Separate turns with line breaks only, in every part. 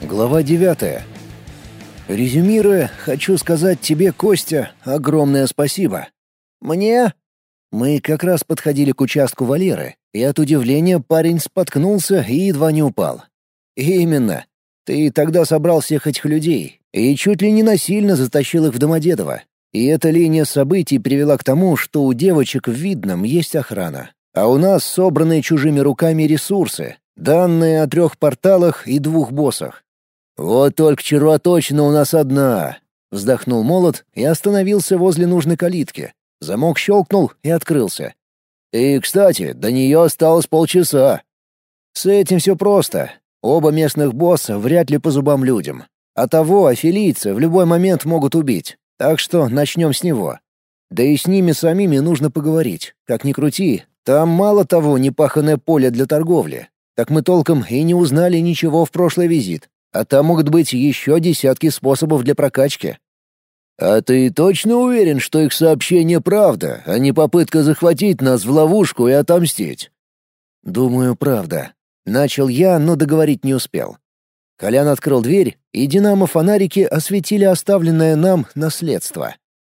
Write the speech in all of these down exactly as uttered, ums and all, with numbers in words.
Глава девятая. Резюмируя, хочу сказать тебе, Костя, огромное спасибо. Мне? Мы как раз подходили к участку Валеры, и от удивления парень споткнулся и едва не упал. Именно. Ты тогда собрал всех этих людей и чуть ли не насильно затащил их в Домодедово. И эта линия событий привела к тому, что у девочек в Видном есть охрана, а у нас собранные чужими руками ресурсы, данные о трех порталах и двух боссах. «Вот только червоточина у нас одна», — вздохнул Молот и остановился возле нужной калитки. Замок щелкнул и открылся. «И, кстати, до нее осталось полчаса». С этим все просто. Оба местных босса вряд ли по зубам людям. А того афилийцы в любой момент могут убить. Так что начнем с него. Да и с ними самими нужно поговорить. Как ни крути, там мало того непаханное поле для торговли. Так мы толком и не узнали ничего в прошлый визит. А там могут быть еще десятки способов для прокачки. «А ты точно уверен, что их сообщение правда, а не попытка захватить нас в ловушку и отомстить?» «Думаю, правда». Начал я, но договорить не успел. Колян открыл дверь, и динамо-фонарики осветили оставленное нам наследство.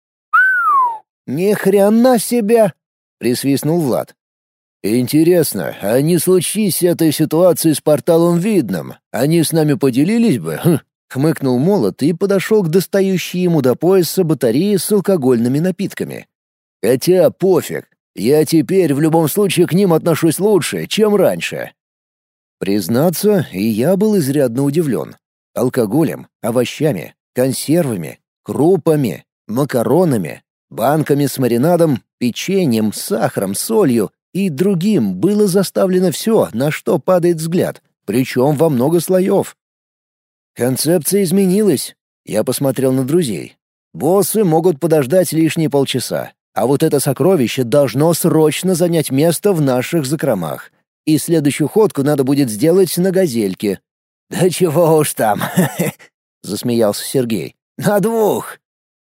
«Ни хрена себе!» — присвистнул Влад. «Интересно, а не случись этой ситуации с порталом Видным, они с нами поделились бы?» хм, — хмыкнул Молот и подошел к достающей ему до пояса батарее с алкогольными напитками. «Хотя пофиг, я теперь в любом случае к ним отношусь лучше, чем раньше». Признаться, и я был изрядно удивлен. Алкоголем, овощами, консервами, крупами, макаронами, банками с маринадом, печеньем, сахаром, солью и другим было заставлено все, на что падает взгляд, причем во много слоев. Концепция изменилась. Я посмотрел на друзей. Боссы могут подождать лишние полчаса, а вот это сокровище должно срочно занять место в наших закромах. И следующую ходку надо будет сделать на газельке. «Да чего уж там!» — засмеялся Сергей. «На двух!»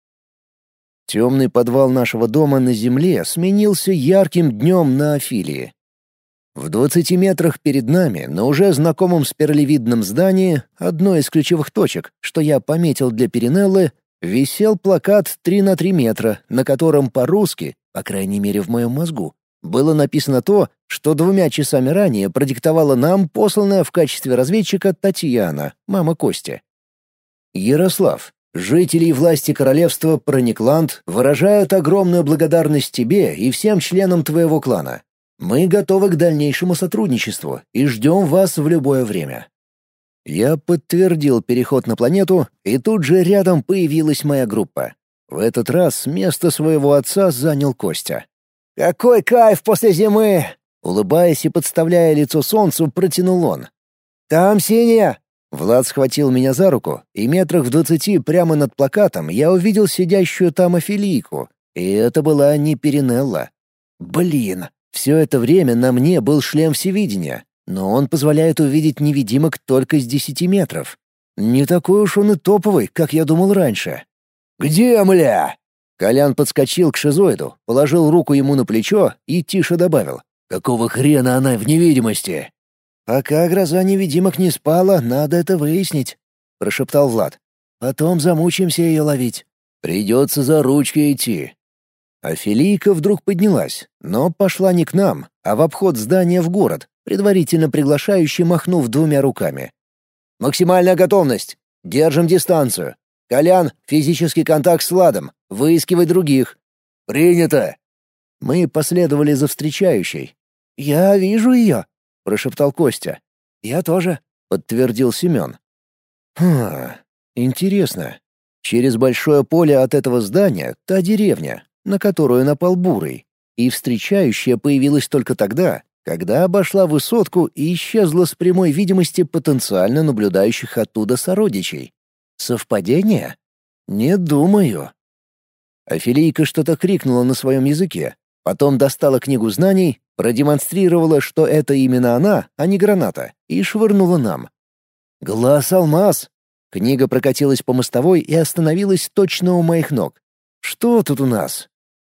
Темный подвал нашего дома на земле сменился ярким днем на Афилии. В двадцати метрах перед нами, на уже знакомом спиралевидном здании, одной из ключевых точек, что я пометил для Перинеллы, висел плакат три на три метра, на котором по-русски, по крайней мере в моем мозгу, было написано то, что двумя часами ранее продиктовала нам посланная в качестве разведчика Татьяна, мама Кости. «Ярослав, жители и власти королевства Проникланд выражают огромную благодарность тебе и всем членам твоего клана. Мы готовы к дальнейшему сотрудничеству и ждем вас в любое время». Я подтвердил переход на планету, и тут же рядом появилась моя группа. В этот раз место своего отца занял Костя. «Какой кайф после зимы!» Улыбаясь и подставляя лицо солнцу, протянул он. «Там синяя!» Влад схватил меня за руку, и метрах в двадцати прямо над плакатом я увидел сидящую там афилийку, и это была не Перинелла. Блин, все это время на мне был шлем всевидения, но он позволяет увидеть невидимок только с десяти метров. Не такой уж он и топовый, как я думал раньше. «Где, мля?» Колян подскочил к шизоиду, положил руку ему на плечо и тише добавил. «Какого хрена она в невидимости?» «Пока гроза невидимок не спала, надо это выяснить», — прошептал Влад. «Потом замучаемся ее ловить». «Придется за ручки идти». Афилийка вдруг поднялась, но пошла не к нам, а в обход здания в город, предварительно приглашающе махнув двумя руками. «Максимальная готовность! Держим дистанцию! Колян, физический контакт с Владом, выискивай других!» «Принято!» Мы последовали за встречающей. «Я вижу ее!» — прошептал Костя. «Я тоже», — подтвердил Семен. «Хм, интересно. Через большое поле от этого здания та деревня, на которую напал Бурый, и встречающая появилась только тогда, когда обошла высотку и исчезла с прямой видимости потенциально наблюдающих оттуда сородичей. Совпадение? Не думаю». Афилийка что-то крикнула на своем языке, потом достала книгу знаний, продемонстрировала, что это именно она, а не граната, и швырнула нам. «Глаз-алмаз!» Книга прокатилась по мостовой и остановилась точно у моих ног. «Что тут у нас?»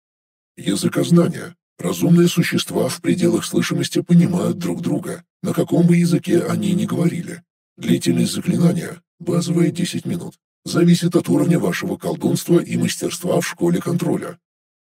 Языкознание. Разумные существа в пределах слышимости понимают друг друга, на каком бы языке они ни говорили. Длительность заклинания Базовые десять минут. Зависит от уровня вашего колдунства и мастерства в школе контроля.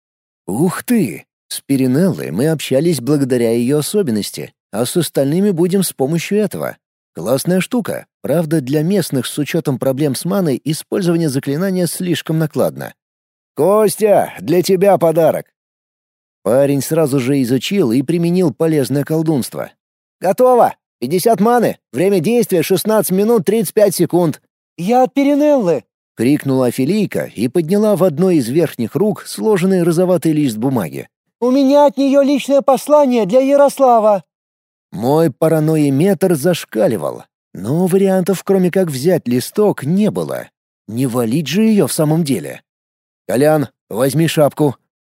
Ух ты! С Перинеллой мы общались благодаря ее особенности, а с остальными будем с помощью этого. Классная штука. Правда, для местных с учетом проблем с маной использование заклинания слишком накладно. «Костя, для тебя подарок!» Парень сразу же изучил и применил полезное колдунство. «Готово! пятьдесят маны! Время действия шестнадцать минут тридцать пять секунд!»
«Я от Перинеллы!»
— крикнула Афилийка и подняла в одной из верхних рук сложенный розоватый лист бумаги.
«У меня от нее личное послание для Ярослава!»
Мой паранойеметр зашкаливал, но вариантов, кроме как взять листок, не было. Не валить же ее в самом деле. «Колян, возьми шапку».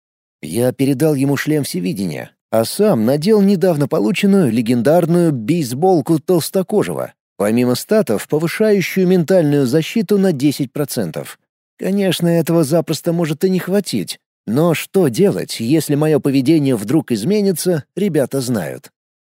Я передал ему шлем всевидения, а сам надел недавно полученную легендарную бейсболку толстокожего, помимо статов, повышающую ментальную защиту на десять процентов. Конечно, этого запросто может и не хватить, но что делать, если мое поведение вдруг изменится, ребята знают.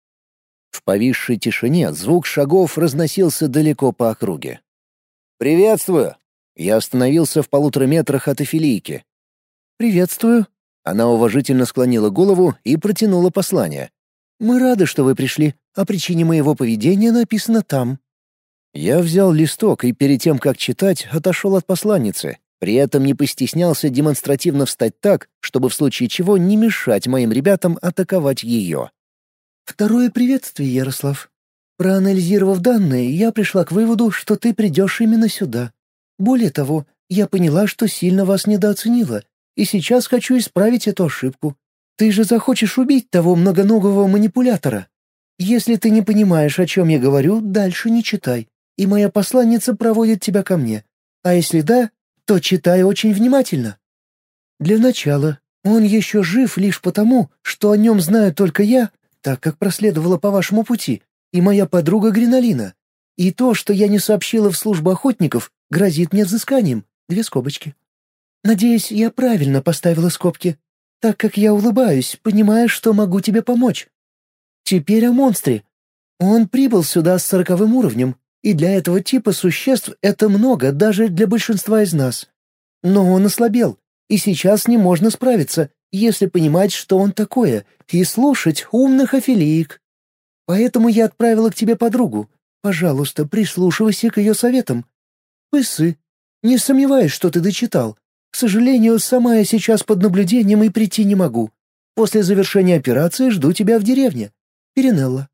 В повисшей тишине звук шагов разносился далеко по округе. «Приветствую!» Я остановился в полутора метрах от Эфилийки. «Приветствую!» Она уважительно склонила голову и протянула послание. «Мы рады, что вы пришли. О причине моего поведения написано там». Я взял листок и перед тем, как читать, отошел от посланницы. При этом не постеснялся демонстративно встать так, чтобы в случае чего не мешать моим ребятам атаковать ее. «Второе приветствие, Ярослав. Проанализировав данные, я пришла к выводу, что ты придешь именно сюда. Более того, я поняла, что сильно вас недооценила, и сейчас хочу исправить эту ошибку. Ты же захочешь убить того многоногого манипулятора. Если ты не понимаешь, о чем я говорю, дальше не читай, и моя посланница проводит тебя ко мне. А если да, то читай очень внимательно. Для начала, он еще жив лишь потому, что о нем знаю только я, так как проследовала по вашему пути, и моя подруга Гриналина. И то, что я не сообщила в службу охотников, грозит мне взысканием. Две скобочки. Надеюсь, я правильно поставила скобки, так как я улыбаюсь, понимая, что могу тебе помочь. Теперь о монстре. Он прибыл сюда с сороковым уровнем, и для этого типа существ это много даже для большинства из нас. Но он ослабел, и сейчас не можно справиться, если понимать, что он такое, и слушать умных афилиек. Поэтому я отправила к тебе подругу. Пожалуйста, прислушивайся к ее советам. Пысы. Не сомневаюсь, что ты дочитал. К сожалению, сама я сейчас под наблюдением и прийти не могу. После завершения операции жду тебя в деревне. Перинелла».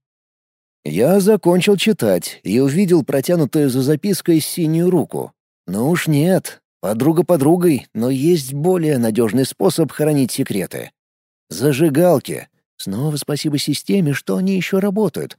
Я закончил читать и увидел протянутую за запиской синюю руку. Ну уж нет, подруга подругой, но есть более надежный способ хранить секреты. Зажигалки. Снова спасибо системе, что они еще работают.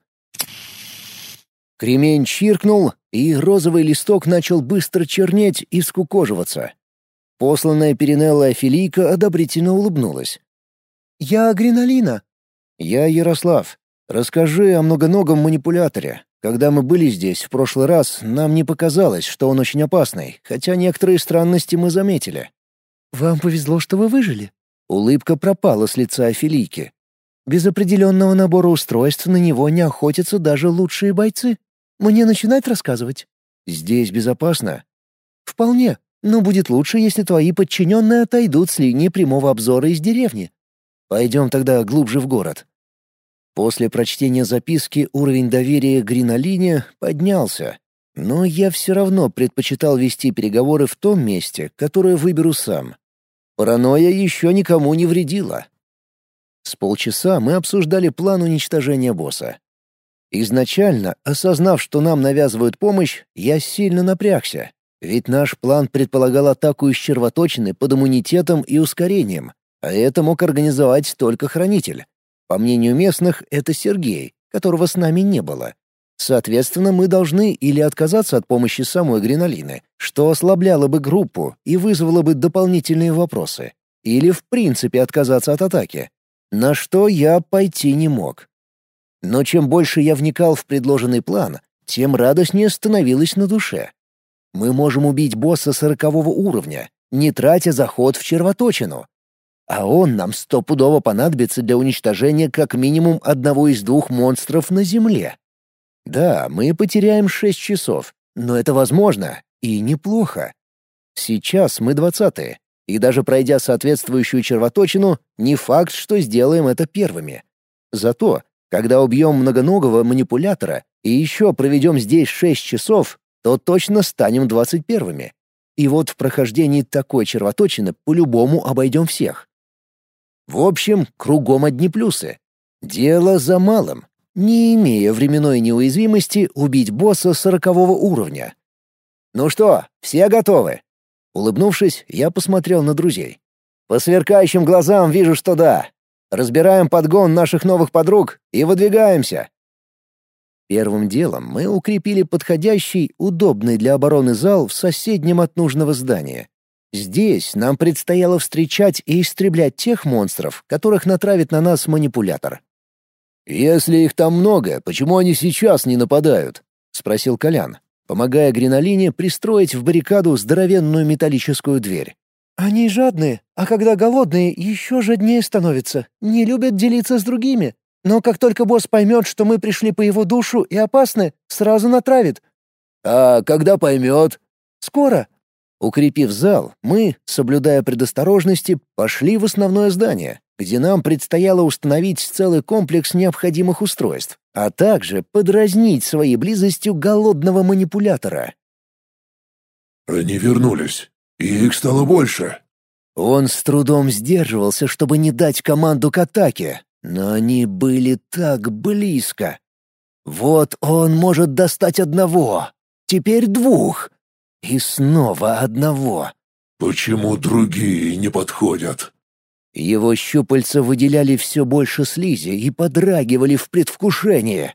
Кремень чиркнул, и розовый листок начал быстро чернеть и скукоживаться. Посланная Перинелла Афилийка одобрительно улыбнулась. «Я Гриналина». «Я Ярослав. Расскажи о многоногом манипуляторе. Когда мы были здесь в прошлый раз, нам не показалось, что он очень опасный, хотя некоторые странности мы заметили». «Вам повезло, что вы выжили». Улыбка пропала с лица Афилийки. «Без определенного набора устройств на него не охотятся даже лучшие бойцы. Мне начинать рассказывать?» «Здесь безопасно?» «Вполне, но будет лучше, если твои подчиненные отойдут с линии прямого обзора из деревни. Пойдем тогда глубже в город». После прочтения записки уровень доверия к Гриналине поднялся, но я все равно предпочитал вести переговоры в том месте, которое выберу сам. Паранойя еще никому не вредила. С полчаса мы обсуждали план уничтожения босса. Изначально, осознав, что нам навязывают помощь, я сильно напрягся, ведь наш план предполагал атаку из червоточины под иммунитетом и ускорением, а это мог организовать только хранитель. По мнению местных, это Сергей, которого с нами не было. Соответственно, мы должны или отказаться от помощи самой Гриналины, что ослабляло бы группу и вызвало бы дополнительные вопросы, или в принципе отказаться от атаки, на что я пойти не мог. Но чем больше я вникал в предложенный план, тем радостнее становилось на душе. Мы можем убить босса сорокового уровня, не тратя заход в червоточину. А он нам стопудово понадобится для уничтожения как минимум одного из двух монстров на Земле. Да, мы потеряем шесть часов, но это возможно и неплохо. Сейчас мы двадцатые, и даже пройдя соответствующую червоточину, не факт, что сделаем это первыми. Зато, когда убьем многоногого манипулятора и еще проведем здесь шесть часов, то точно станем двадцать первыми. И вот в прохождении такой червоточины по-любому обойдем всех. В общем, кругом одни плюсы. Дело за малым. Не имея временной неуязвимости, убить босса сорокового уровня. «Ну что, все готовы?» Улыбнувшись, я посмотрел на друзей. «По сверкающим глазам вижу, что да. Разбираем подгон наших новых подруг и выдвигаемся». Первым делом мы укрепили подходящий, удобный для обороны зал в соседнем от нужного здания. Здесь нам предстояло встречать и истреблять тех монстров, которых натравит на нас манипулятор. «Если их там много, почему они сейчас не нападают?» — спросил Колян, помогая Гринолине пристроить в баррикаду здоровенную металлическую дверь.
«Они жадные, а когда голодные, еще жаднее становятся, не любят делиться с другими. Но как только босс поймет, что мы пришли по его душу и опасны, сразу натравит».
«А когда поймет?»
«Скоро».
Укрепив зал, мы, соблюдая предосторожности, пошли в основное здание, где нам предстояло установить целый комплекс необходимых устройств, а также подразнить своей близостью голодного манипулятора.
Они вернулись, и их стало больше.
Он с трудом сдерживался, чтобы не дать команду к атаке, но они были так близко. Вот он может достать одного, теперь двух, и снова одного.
Почему другие не подходят?
Его щупальца выделяли все больше слизи и подрагивали в предвкушении.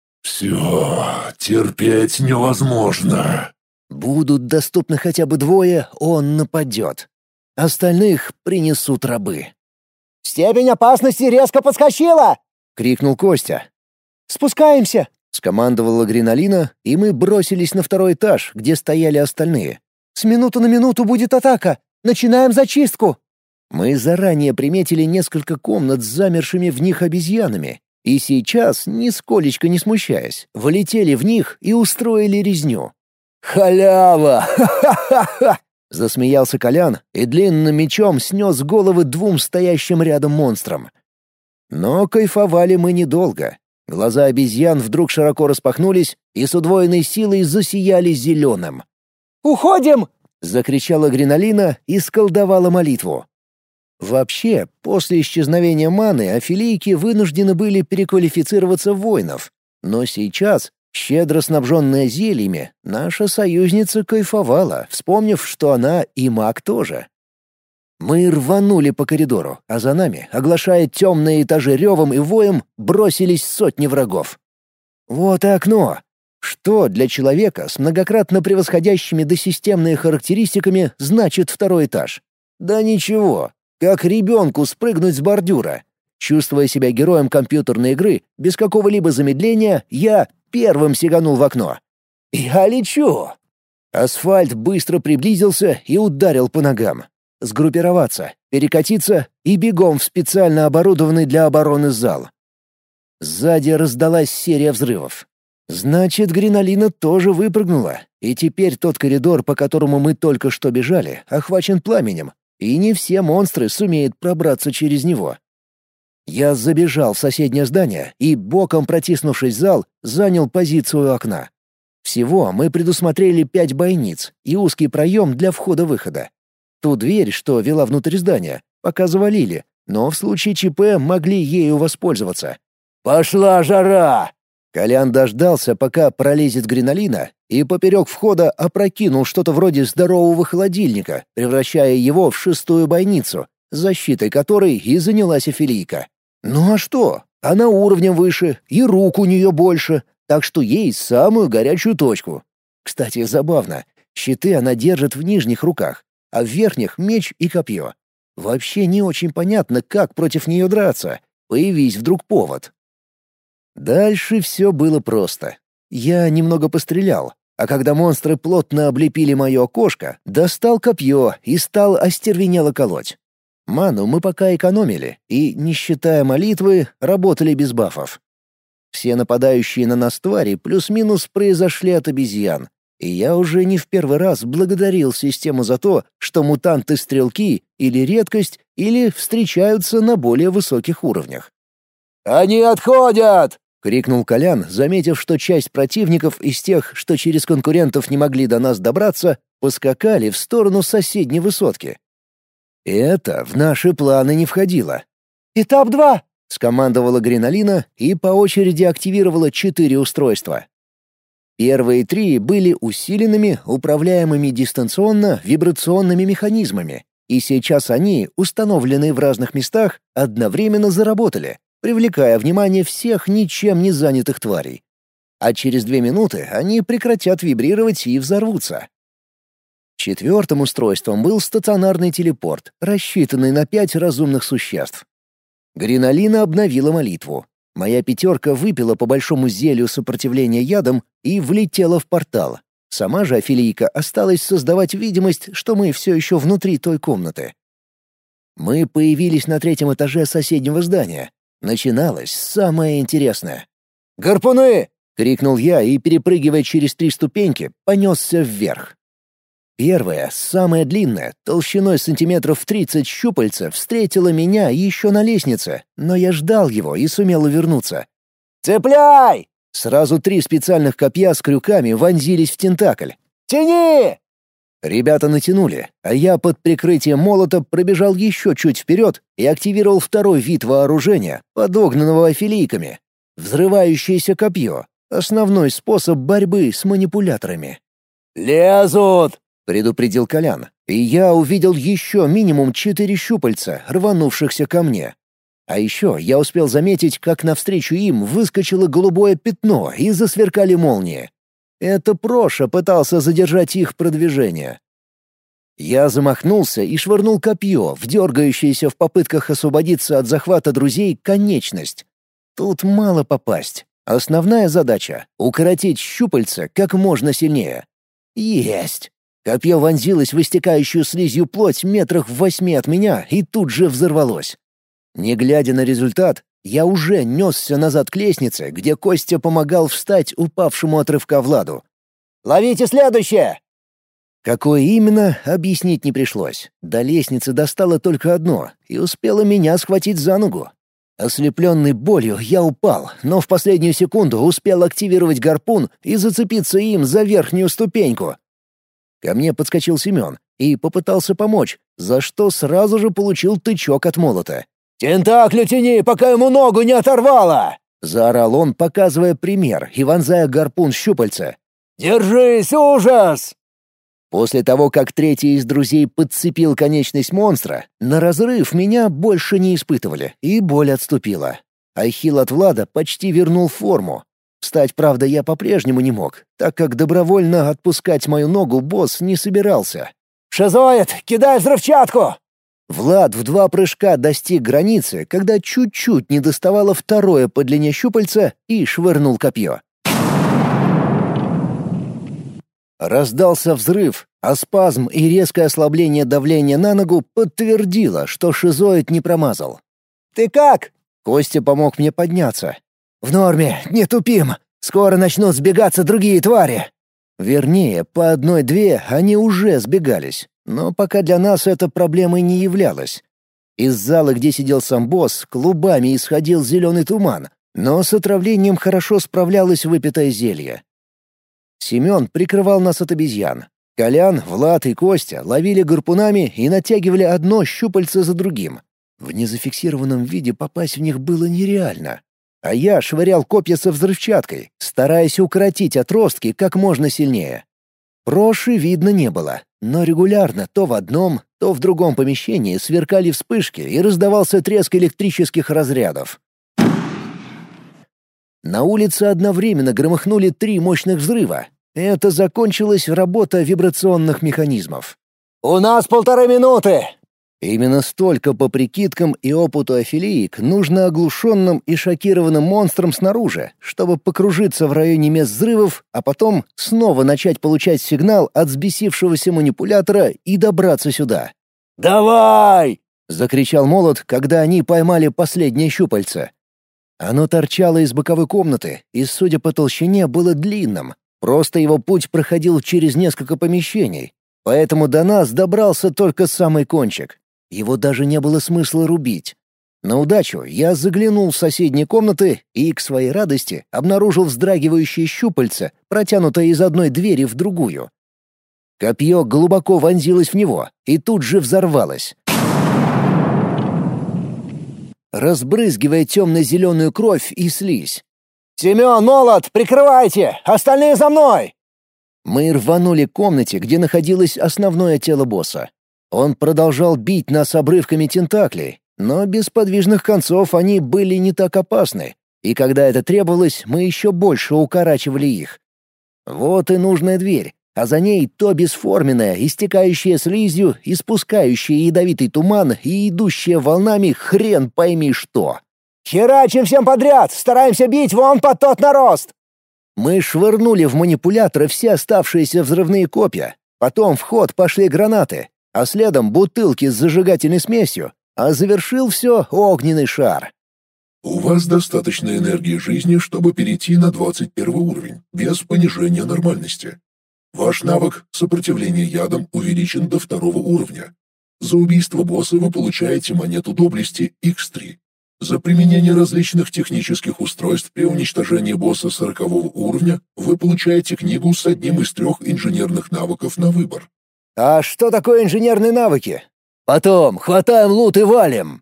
Все, терпеть невозможно.
Будут доступны хотя бы двое, он нападет. Остальных принесут рабы.
«Степень опасности резко подскочила!»
— крикнул Костя.
«Спускаемся!»
— скомандовала Гринолина, и мы бросились на второй этаж, где стояли остальные.
«С минуты на минуту будет атака! Начинаем зачистку!»
Мы заранее приметили несколько комнат с замершими в них обезьянами, и сейчас, нисколечко не смущаясь, влетели в них и устроили резню. «Халява! Ха-ха-ха-ха!» — засмеялся Колян и длинным мечом снес головы двум стоящим рядом монстрам. Но кайфовали мы недолго. Глаза обезьян вдруг широко распахнулись и с удвоенной силой засияли зеленым.
«Уходим!»
— закричала Гринолина и сколдовала молитву. Вообще, после исчезновения маны афилийки вынуждены были переквалифицироваться в воинов. Но сейчас, щедро снабженная зельями, наша союзница кайфовала, вспомнив, что она и маг тоже. Мы рванули по коридору, а за нами, оглашая темные этажи ревом и воем, бросились сотни врагов. Вот и окно. Что для человека с многократно превосходящими досистемные характеристиками значит второй этаж? Да ничего. Как ребенку спрыгнуть с бордюра. Чувствуя себя героем компьютерной игры, без какого-либо замедления, я первым сиганул в окно. Я лечу! Асфальт быстро приблизился и ударил по ногам. Сгруппироваться, перекатиться и бегом в специально оборудованный для обороны зал. Сзади раздалась серия взрывов. Значит, Гринолина тоже выпрыгнула, и теперь тот коридор, по которому мы только что бежали, охвачен пламенем, и не все монстры сумеют пробраться через него. Я забежал в соседнее здание и, боком протиснувшись в зал, занял позицию у окна. Всего мы предусмотрели пять бойниц и узкий проем для входа-выхода. Ту дверь, что вела внутрь здания, пока завалили, но в случае ЧП могли ею воспользоваться. «Пошла жара!» Колян дождался, пока пролезет Гринолина, и поперек входа опрокинул что-то вроде здорового холодильника, превращая его в шестую бойницу, защитой которой и занялась афилийка. Ну а что? Она уровнем выше, и рук у нее больше, так что ей самую горячую точку. Кстати, забавно, щиты она держит в нижних руках, а в верхних — меч и копье. Вообще не очень понятно, как против нее драться, появись вдруг повод. Дальше все было просто. Я немного пострелял, а когда монстры плотно облепили мое окошко, достал копье и стал остервенело колоть. Ману мы пока экономили и, не считая молитвы, работали без бафов. Все нападающие на нас твари плюс-минус произошли от обезьян, И я уже не в первый раз благодарил систему за то, что мутанты-стрелки или редкость, или встречаются на более высоких уровнях. «Они отходят!» — крикнул Колян, заметив, что часть противников из тех, что через конкурентов не могли до нас добраться, поскакали в сторону соседней высотки. Это в наши планы не входило.
«Этап два!»
— скомандовала Гриналина и по очереди активировала четыре устройства. Первые три были усиленными, управляемыми дистанционно вибрационными механизмами, и сейчас они, установленные в разных местах, одновременно заработали, привлекая внимание всех ничем не занятых тварей. А через две минуты они прекратят вибрировать и взорвутся. Четвертым устройством был стационарный телепорт, рассчитанный на пять разумных существ. Гриналина обновила молитву. Моя пятерка выпила по большому зелью сопротивления ядом и влетела в портал. Сама же Афилийка осталась создавать видимость, что мы все еще внутри той комнаты. Мы появились на третьем этаже соседнего здания. Начиналось самое интересное. «Гарпуны!» — крикнул я и, перепрыгивая через три ступеньки, понесся вверх. Первая, самая длинная, толщиной сантиметров тридцать щупальца, встретила меня еще на лестнице, но я ждал его и сумел увернуться. «Цепляй!» Сразу три специальных копья с крюками вонзились в тентакль. «Тяни!» Ребята натянули, а я под прикрытием молота пробежал еще чуть вперед и активировал второй вид вооружения, подогнанного афилийками. Взрывающееся копье — основной способ борьбы с манипуляторами. «Лезут!» — предупредил Колян, и я увидел еще минимум четыре щупальца, рванувшихся ко мне. А еще я успел заметить, как навстречу им выскочило голубое пятно и засверкали молнии. Это Проша пытался задержать их продвижение. Я замахнулся и швырнул копье в дергающуюся в попытках освободиться от захвата друзей конечность. Тут мало попасть. Основная задача — укоротить щупальца как можно сильнее. Есть! Копье вонзилось в истекающую слизью плоть метрах в восьми от меня и тут же взорвалось. Не глядя на результат, я уже несся назад к лестнице, где Костя помогал встать упавшему от рывка Владу. «Ловите следующее!» Какое именно, объяснить не пришлось. До лестницы достало только одно и успело меня схватить за ногу. Ослепленный болью, я упал, но в последнюю секунду успел активировать гарпун и зацепиться им за верхнюю ступеньку. Ко мне подскочил Семен и попытался помочь, за что сразу же получил тычок от молота. «Тентакли тяни, пока ему ногу не оторвало!» — заорал он, показывая пример и вонзая гарпун в щупальца. «Держись, ужас!» После того, как третий из друзей подцепил конечность монстра, на разрыв меня больше не испытывали, и боль отступила. Ахилл от Влада почти вернул форму. Встать, правда, я по-прежнему не мог, так как добровольно отпускать мою ногу босс не собирался. «Шизоид, кидай взрывчатку!» Влад в два прыжка достиг границы, когда чуть-чуть не доставало второе по длине щупальца, и швырнул копье. Раздался взрыв, а спазм и резкое ослабление давления на ногу подтвердило, что шизоид не промазал. «Ты как?» — Костя помог мне подняться. «В норме, не тупим. Скоро начнут сбегаться другие твари». Вернее, по одной-две они уже сбегались, но пока для нас это проблемой не являлось. Из зала, где сидел сам босс, клубами исходил зеленый туман, но с отравлением хорошо справлялось выпитое зелье. Семен прикрывал нас от обезьян. Колян, Влад и Костя ловили гарпунами и натягивали одно щупальце за другим. В незафиксированном виде попасть в них было нереально. А я швырял копья со взрывчаткой, стараясь укоротить отростки как можно сильнее. Проши видно не было, но регулярно то в одном, то в другом помещении сверкали вспышки и раздавался треск электрических разрядов. На улице одновременно громыхнули три мощных взрыва. Это закончилась работа вибрационных механизмов. «У нас полторы минуты!» Именно столько, по прикидкам и опыту афилиик, нужно оглушенным и шокированным монстрам снаружи, чтобы покружиться в районе мест взрывов, а потом снова начать получать сигнал от взбесившегося манипулятора и добраться сюда. «Давай!» — закричал молот, когда они поймали последнее щупальце. Оно торчало из боковой комнаты и, судя по толщине, было длинным. Просто его путь проходил через несколько помещений, поэтому до нас добрался только самый кончик. Его даже не было смысла рубить. На удачу я заглянул в соседние комнаты и, к своей радости, обнаружил вздрагивающее щупальце, протянутое из одной двери в другую. Копье глубоко вонзилось в него и тут же взорвалось, разбрызгивая темно-зеленую кровь и слизь. «Семен, молот, прикрывайте! Остальные за мной!» Мы рванули к комнате, где находилось основное тело босса. Он продолжал бить нас обрывками тентаклей, но без подвижных концов они были не так опасны, и когда это требовалось, мы еще больше укорачивали их. Вот и нужная дверь, а за ней то бесформенная, истекающая слизью, испускающая ядовитый туман и идущая волнами хрен пойми что. «Херачим всем подряд! Стараемся бить вон под тот нарост!» Мы швырнули в манипулятор все оставшиеся взрывные копья, потом в ход пошли гранаты, а следом бутылки с зажигательной смесью, а завершил все огненный шар.
У вас достаточно энергии жизни, чтобы перейти на двадцать первый уровень, без понижения нормальности. Ваш навык сопротивления ядам увеличен до второго уровня. За убийство босса вы получаете монету доблести икс три. За применение различных технических устройств при уничтожении босса сорокового уровня вы получаете книгу с одним из трех инженерных навыков на выбор.
А что такое инженерные навыки? Потом хватаем лут и валим.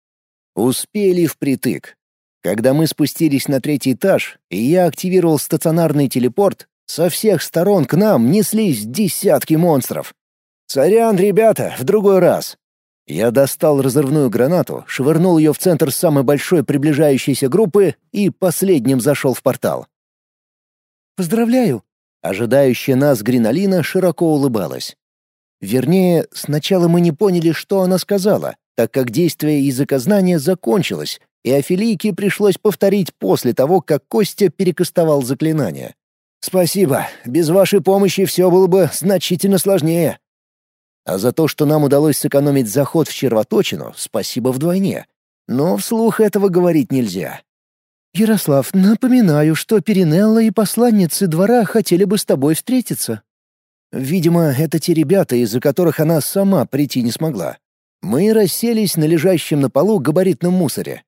Успели впритык. Когда мы спустились на третий этаж, и я активировал стационарный телепорт, со всех сторон к нам неслись десятки монстров. Сорян, ребята, в другой раз. Я достал разрывную гранату, швырнул ее в центр самой большой приближающейся группы и последним зашел в портал.
«Поздравляю!»
Ожидающая нас Гриналина широко улыбалась. Вернее, сначала мы не поняли, что она сказала, так как действие языкознания закончилось, и Офелийке пришлось повторить после того, как Костя перекастовал заклинание. «Спасибо, без вашей помощи все было бы значительно сложнее». А за то, что нам удалось сэкономить заход в червоточину, спасибо вдвойне. Но вслух этого говорить нельзя.
«Ярослав, напоминаю, что Перинелла и посланницы двора хотели бы с тобой встретиться».
Видимо, это те ребята, из-за которых она сама прийти не смогла. Мы расселись на лежащем на полу габаритном мусоре.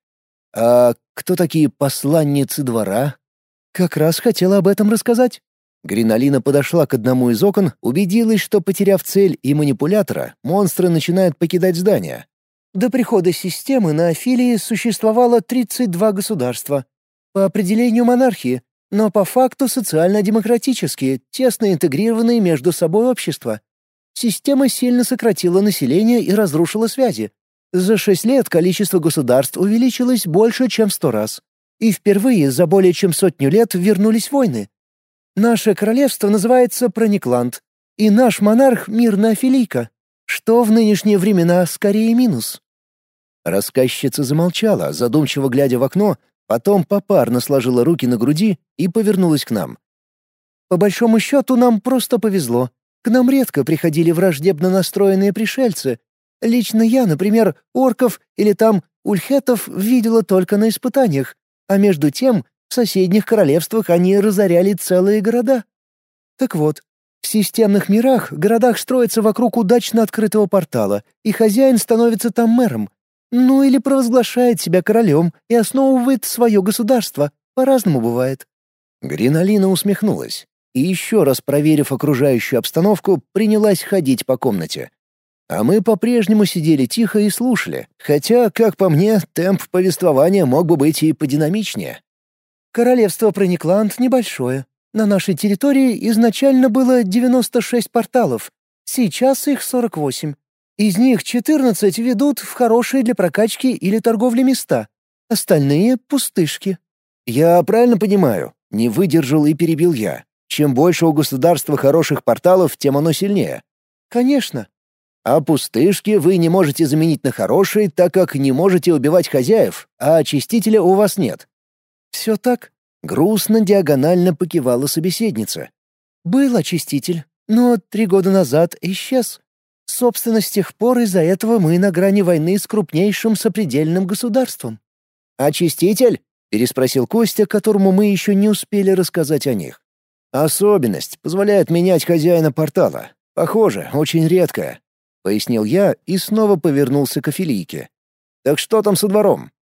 А кто такие посланницы двора?
Как раз хотела об этом рассказать.
Гриналина подошла к одному из окон, убедилась, что, потеряв цель и манипулятора, монстры начинают покидать здание.
До прихода системы на Афилии существовало тридцать два государства. По определению монархии, но по факту социально-демократические, тесно интегрированные между собой общества. Система сильно сократила население и разрушила связи. За шесть лет количество государств увеличилось больше, чем в сто раз. И впервые за более чем сотню лет вернулись войны. Наше королевство называется Проникланд, и наш монарх — мирная Афилийка, что в нынешние времена скорее минус.
Рассказчица замолчала, задумчиво глядя в окно, потом попарно сложила руки на груди и повернулась к нам.
По большому счету, нам просто повезло. К нам редко приходили враждебно настроенные пришельцы. Лично я, например, орков или там ульхетов видела только на испытаниях, а между тем в соседних королевствах они разоряли целые города. Так вот, в системных мирах городах строятся вокруг удачно открытого портала, и хозяин становится там мэром. Ну или провозглашает себя королем и основывает свое государство. По-разному бывает.
Гриналина усмехнулась и, еще раз проверив окружающую обстановку, принялась ходить по комнате. А мы по-прежнему сидели тихо и слушали, хотя, как по мне, темп повествования мог бы быть и подинамичнее.
Королевство Проникланд небольшое. На нашей территории изначально было девяносто шесть порталов, сейчас их сорок восемь. Из них четырнадцать ведут в хорошие для прокачки или торговли места, остальные — пустышки.
Я правильно понимаю? Не выдержал и перебил я. Чем больше у государства хороших порталов, тем оно сильнее.
Конечно.
А пустышки вы не можете заменить на хорошие, так как не можете убивать хозяев, а очистителя у вас нет.
Все так.
Грустно диагонально покивала собеседница.
Был очиститель, но три года назад исчез. Собственно, с тех пор из-за этого мы на грани войны с крупнейшим сопредельным государством.
«Очиститель?» — переспросил Костя, которому мы еще не успели рассказать о них. Особенность позволяет менять хозяина портала. Похоже, очень редкая», — пояснил я и снова повернулся к Афилийке. «Так что там со двором?